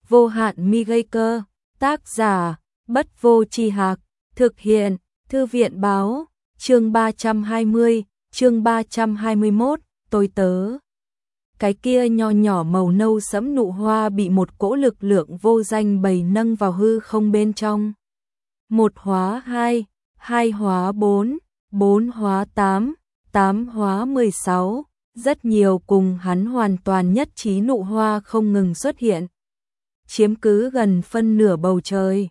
vô hạn mi gây cơ, tác giả, Bất Vô Tri Hạc, thực hiện, Thư viện báo, chương 320, chương 321, tôi tớ. Cái kia nho nhỏ màu nâu sẫm nụ hoa bị một cỗ lực lượng vô danh bầy nâng vào hư không bên trong. 1 hóa 2, 2 hóa 4, 4 hóa 8, 8 hóa 16, rất nhiều cùng hắn hoàn toàn nhất trí nụ hoa không ngừng xuất hiện. Chiếm cứ gần phân nửa bầu trời.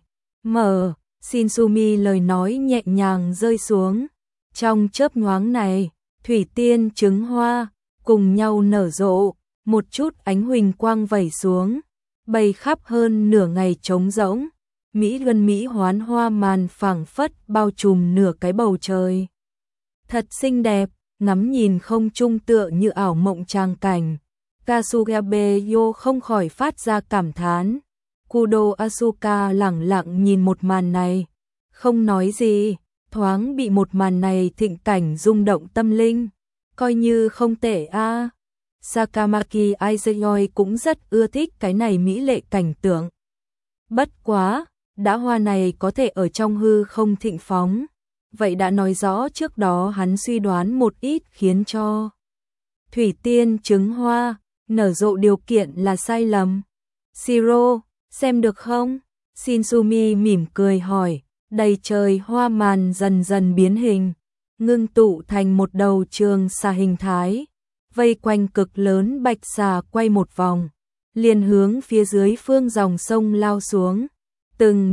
Shinsumi lời nói nhẹ nhàng rơi xuống. Trong chớp nhoáng này, thủy tiên trứng hoa cùng nhau nở rộ, một chút ánh huỳnh quang vẩy xuống, bay khắp hơn nửa ngày trống rỗng. Mỹ luân mỹ hoán hoa màn phảng phất bao trùm nửa cái bầu trời. Thật xinh đẹp, ngắm nhìn không trung tựa như ảo mộng tràng cảnh. Kasugabe Yo không khỏi phát ra cảm thán. Kudo Asuka lẳng lặng nhìn một màn này, không nói gì, thoáng bị một màn này thịnh cảnh rung động tâm linh, coi như không tệ a. Sakamaki Aizuyoi cũng rất ưa thích cái này mỹ lệ cảnh tượng. Bất quá, đã hoa này có thể ở trong hư không thịnh phóng, vậy đã nói rõ trước đó hắn suy đoán một ít khiến cho thủy tiên trứng hoa nở rộ điều kiện là sai lầm. Shiro, xem được không? Shinsumi mỉm cười hỏi. Đầy trời hoa màn dần dần biến hình, ngưng tụ thành một đầu trường xà hình thái, vây quanh cực lớn bạch xà quay một vòng, liền hướng phía dưới phương dòng sông lao xuống. Từng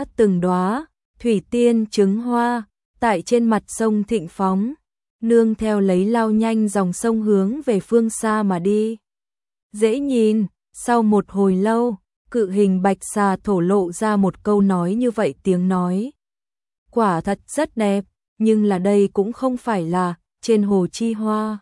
đóa thủy tiên trứng hoa tại trên mặt sông thịnh phóng, nương theo lấy lao nhanh dòng sông hướng về phương xa mà đi. Dễ nhìn, sau một hồi lâu, cự hình bạch xà thổ lộ ra một câu nói như vậy, tiếng nói. Quả thật rất đẹp, nhưng là đây cũng không phải là trên hồ chi hoa.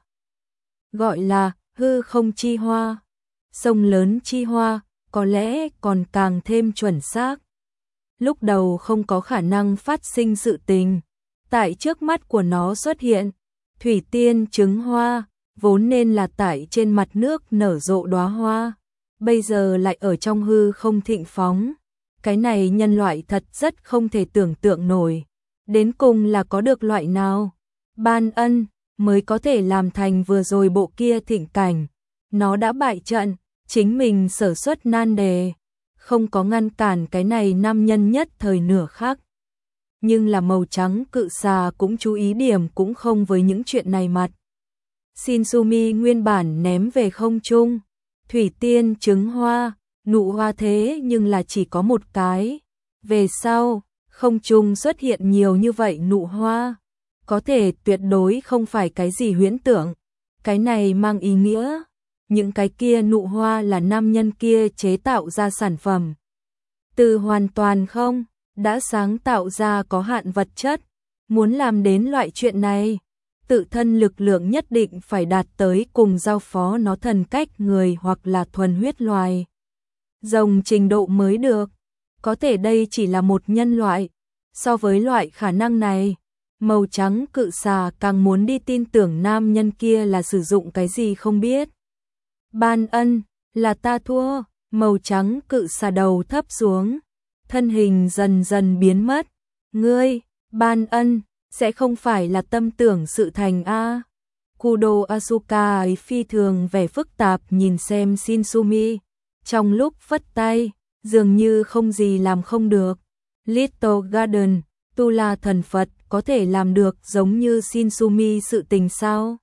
Gọi là hư không chi hoa, sông lớn chi hoa, có lẽ còn càng thêm chuẩn xác. Lúc đầu không có khả năng phát sinh sự tình, tại trước mắt của nó xuất hiện. Thủy tiên trứng hoa, vốn nên là tại trên mặt nước nở rộ đóa hoa, bây giờ lại ở trong hư không thịnh phóng. Cái này nhân loại thật rất không thể tưởng tượng nổi. Đến cùng là có được loại nào? Ban Ân mới có thể làm thành vừa rồi bộ kia thịnh cảnh. Nó đã bại trận, chính mình sở xuất nan đề, không có ngăn cản cái này nam nhân nhất thời nửa khắc. Nhưng là màu trắng cự xà cũng chú ý điểm cũng không với những chuyện này mặt. Shinsumi nguyên bản ném về không trung. Thủy tiên trứng hoa, nụ hoa thế nhưng là chỉ có một cái. Về sau, không trung xuất hiện nhiều như vậy nụ hoa, có thể tuyệt đối không phải cái gì huyễn tưởng. Cái này mang ý nghĩa, những cái kia nụ hoa là nam nhân kia chế tạo ra sản phẩm. Từ hoàn toàn không, đã sáng tạo ra có hạn vật chất. Muốn làm đến loại chuyện này, tự thân lực lượng nhất định phải đạt tới cùng giao phó nó thần cách người hoặc là thuần huyết loài rồng trình độ mới được. Có thể đây chỉ là một nhân loại. So với loại khả năng này, màu trắng cự xà càng muốn đi tin tưởng nam nhân kia là sử dụng cái gì không biết. Ban Ân, là ta thua. Màu trắng cự xà đầu thấp xuống, thân hình dần dần biến mất. Ngươi, Ban Ân, sẽ không phải là tâm tưởng sự thành a? Kudo Asuka ấy phi thường vẻ phức tạp nhìn xem Shinsumi, trong lúc phất tay, dường như không gì làm không được. Little Garden, Tu La thần Phật có thể làm được giống như Shinsumi sự tình sao?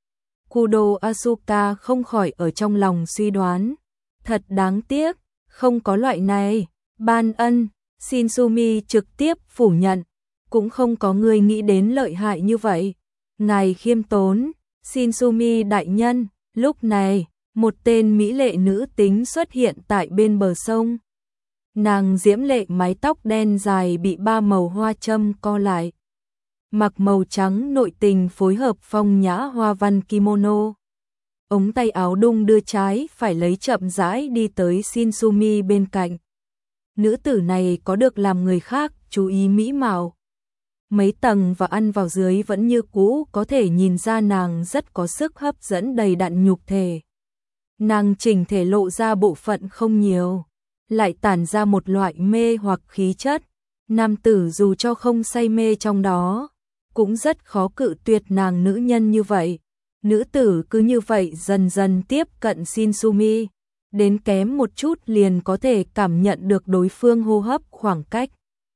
Kudo Asuka không khỏi ở trong lòng suy đoán. Thật đáng tiếc, không có loại này. Ban Ân, Shinsumi trực tiếp phủ nhận. Cũng không có người nghĩ đến lợi hại như vậy. Ngài khiêm tốn, Shinsumi đại nhân. Lúc này, một tên mỹ lệ nữ tính xuất hiện tại bên bờ sông. Nàng diễm lệ mái tóc đen dài bị 3 màu hoa châm co lại. Mặc màu trắng nội tình phối hợp phong nhã hoa văn kimono. Ống tay áo đung đưa trái phải lấy chậm rãi đi tới Shinsumi bên cạnh. Nữ tử này có được làm người khác chú ý mỹ mạo. Mấy tầng và ăn vào dưới vẫn như cũ có thể nhìn ra nàng rất có sức hấp dẫn đầy đặn nhục thể. Nàng chỉnh thể lộ ra bộ phận không nhiều, lại tản ra một loại mê hoặc khí chất. Nam tử dù cho không say mê trong đó, cũng rất khó cự tuyệt nàng nữ nhân như vậy. Nữ tử cứ như vậy dần dần tiếp cận Shinsumi, đến kém một chút liền có thể cảm nhận được đối phương hô hấp khoảng cách.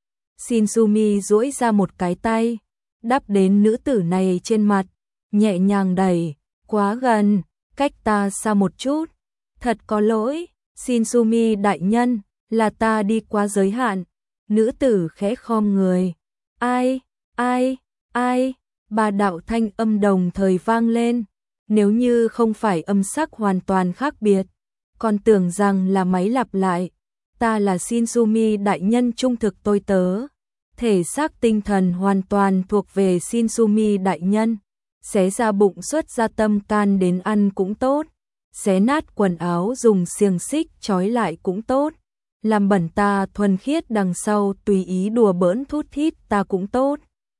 Shinsumi duỗi ra một cái tay, đắp đến nữ tử này trên mặt, nhẹ nhàng đẩy, quá gần, cách ta xa một chút. Thật có lỗi, Shinsumi đại nhân, là ta đi quá giới hạn. Nữ tử khẽ khom người. Ai, ai, ai, ba đạo thanh âm đồng thời vang lên. Nếu như không phải âm sắc hoàn toàn khác biệt, còn tưởng rằng là máy lặp lại. Ta là Shinsumi đại nhân trung thực tôi tớ. Thể xác tinh thần hoàn toàn thuộc về Shinsumi đại nhân. Xé ra bụng xuất ra tâm can đến ăn cũng tốt. Xé nát quần áo dùng xiềng xích trói lại cũng tốt. Làm bẩn ta thuần khiết đằng sau tùy ý đùa bỡn thút thít ta cũng tốt.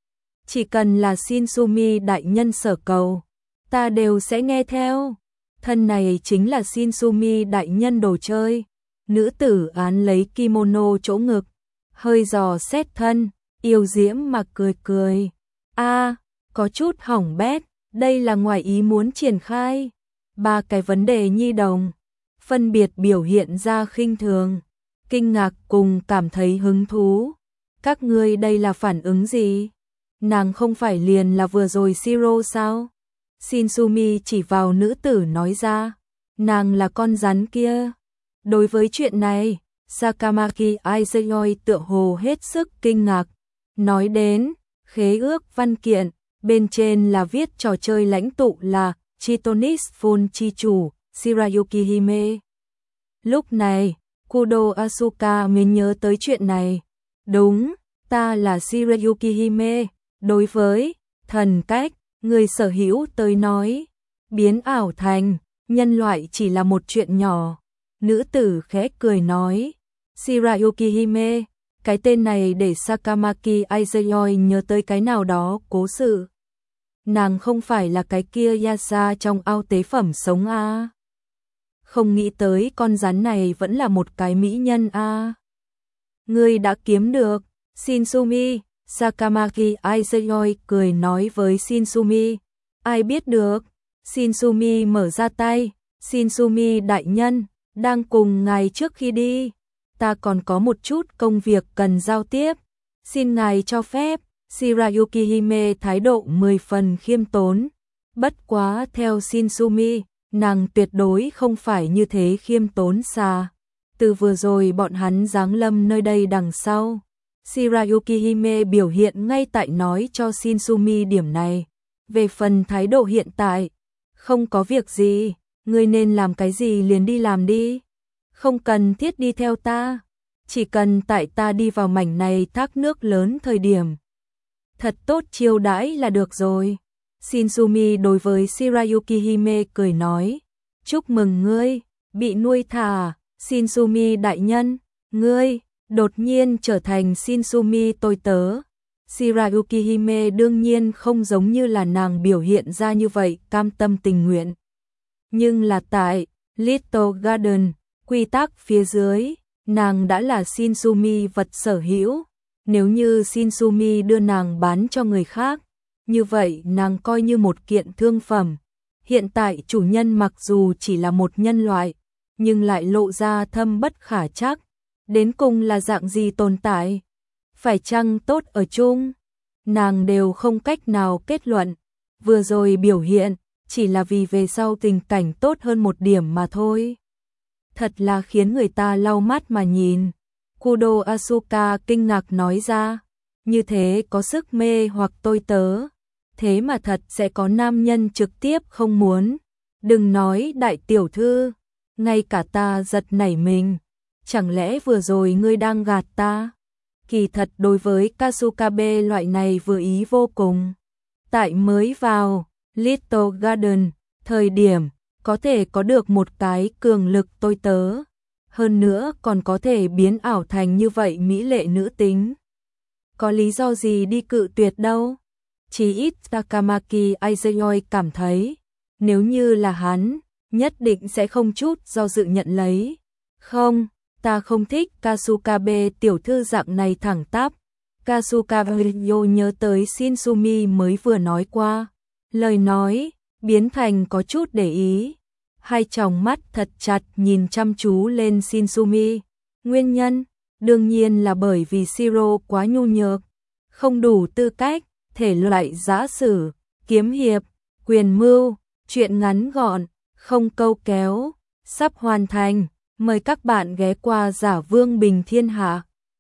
Chỉ cần là Shinsumi đại nhân sở cầu, ta đều sẽ nghe theo. Thân này chính là Shinsumi đại nhân đồ chơi. Nữ tử án lấy kimono chỗ ngực, hơi dò xét thân, yêu diễm mà cười cười. A, có chút hỏng bét, đây là ngoài ý muốn triển khai. Ba cái vấn đề nhi đồng, phân biệt biểu hiện ra khinh thường, kinh ngạc cùng cảm thấy hứng thú. Các ngươi đây là phản ứng gì? Nàng không phải liền là vừa rồi Shiro sao? Shinsumi chỉ vào nữ tử nói ra, nàng là con rắn kia. Đối với chuyện này, Sakamaki Aizuyoi tựa hồ hết sức kinh ngạc, nói đến khế ước văn kiện, bên trên là viết trò chơi lãnh tụ là Chitonis Full chi chủ, Shirayuki Hime. Lúc này, Kudo Asuka mới nhớ tới chuyện này. Đúng, ta là Shirayuki Hime. Đối với thần cách, người sở hữu tới nói, biến ảo thành nhân loại chỉ là một chuyện nhỏ. Nữ tử khẽ cười nói, Shirayuki Hime, cái tên này để Sakamaki Aizuyoi nhớ tới cái nào đó cố sự. Nàng không phải là cái kia Yasa trong ao tế phẩm sống a? Không nghĩ tới con rắn này vẫn là một cái mỹ nhân a. Ngươi đã kiếm được, Shinsumi. Sakamaki Aizuyoi cười nói với Shinsumi. Ai biết được? Shinsumi mở ra tay. Shinsumi đại nhân, đang cùng ngài trước khi đi. Ta còn có một chút công việc cần giao tiếp. Xin ngài cho phép. Shirayuki Hime thái độ 10 phần khiêm tốn. Bất quá theo Shinsumi, nàng tuyệt đối không phải như thế khiêm tốn xa. Từ vừa rồi bọn hắn giáng lâm nơi đây đằng sau. Shirayuki Hime biểu hiện ngay tại nói cho Shinsumi điểm này. Về phần thái độ hiện tại, không có việc gì, ngươi nên làm cái gì liền đi làm đi. Không cần thiết đi theo ta, chỉ cần tại ta đi vào mảnh này thác nước lớn thời điểm. Thật tốt chiêu đãi là được rồi. Shinsumi đối với Shirayuki Hime cười nói. Chúc mừng ngươi, bị nuôi thả, Shinsumi đại nhân, ngươi đột nhiên trở thành Shinsumi tôi tớ. Shirayuki Hime đương nhiên không giống như là nàng biểu hiện ra như vậy cam tâm tình nguyện. Nhưng là tại Little Garden, quy tắc phía dưới, nàng đã là Shinsumi vật sở hữu. Nếu như Shinsumi đưa nàng bán cho người khác, như vậy nàng coi như một kiện thương phẩm. Hiện tại chủ nhân mặc dù chỉ là một nhân loại, nhưng lại lộ ra thâm bất khả trắc. Đến cùng là dạng gì tồn tại? Phải chăng tốt ở chung? Nàng đều không cách nào kết luận. Vừa rồi biểu hiện, chỉ là vì về sau tình cảnh tốt hơn một điểm mà thôi. Thật là khiến người ta lau mắt mà nhìn. Kudo Asuka kinh ngạc nói ra. Như thế có sức mê hoặc tôi tớ. Thế mà thật sẽ có nam nhân trực tiếp không muốn. Đừng nói đại tiểu thư. Ngay cả ta giật nảy mình. Chẳng lẽ vừa rồi ngươi đang gạt ta? Kỳ thật đối với Kasukabe loại này vừa ý vô cùng. Tại mới vào Little Garden, thời điểm có thể có được một cái cường lực tôi tớ. Hơn nữa còn có thể biến ảo thành như vậy mỹ lệ nữ tính. Có lý do gì đi cự tuyệt đâu? Chỉ ít Sakamaki Aizuyoi cảm thấy, nếu như là hắn, nhất định sẽ không chút do dự nhận lấy. Không, ta không thích Kasukabe tiểu thư dạng này thẳng tắp. Kasukabe nhớ tới Shinsumi mới vừa nói qua. Lời nói, biến thành có chút để ý. Hai tròng mắt thật chặt nhìn chăm chú lên Shinsumi. Nguyên nhân, đương nhiên là bởi vì Shiro quá nhu nhược. Không đủ tư cách, thể loại giã sử, kiếm hiệp, quyền mưu, chuyện ngắn gọn, không câu kéo, sắp hoàn thành. Mời các bạn ghé qua Giả Vương Bình Thiên Hạ.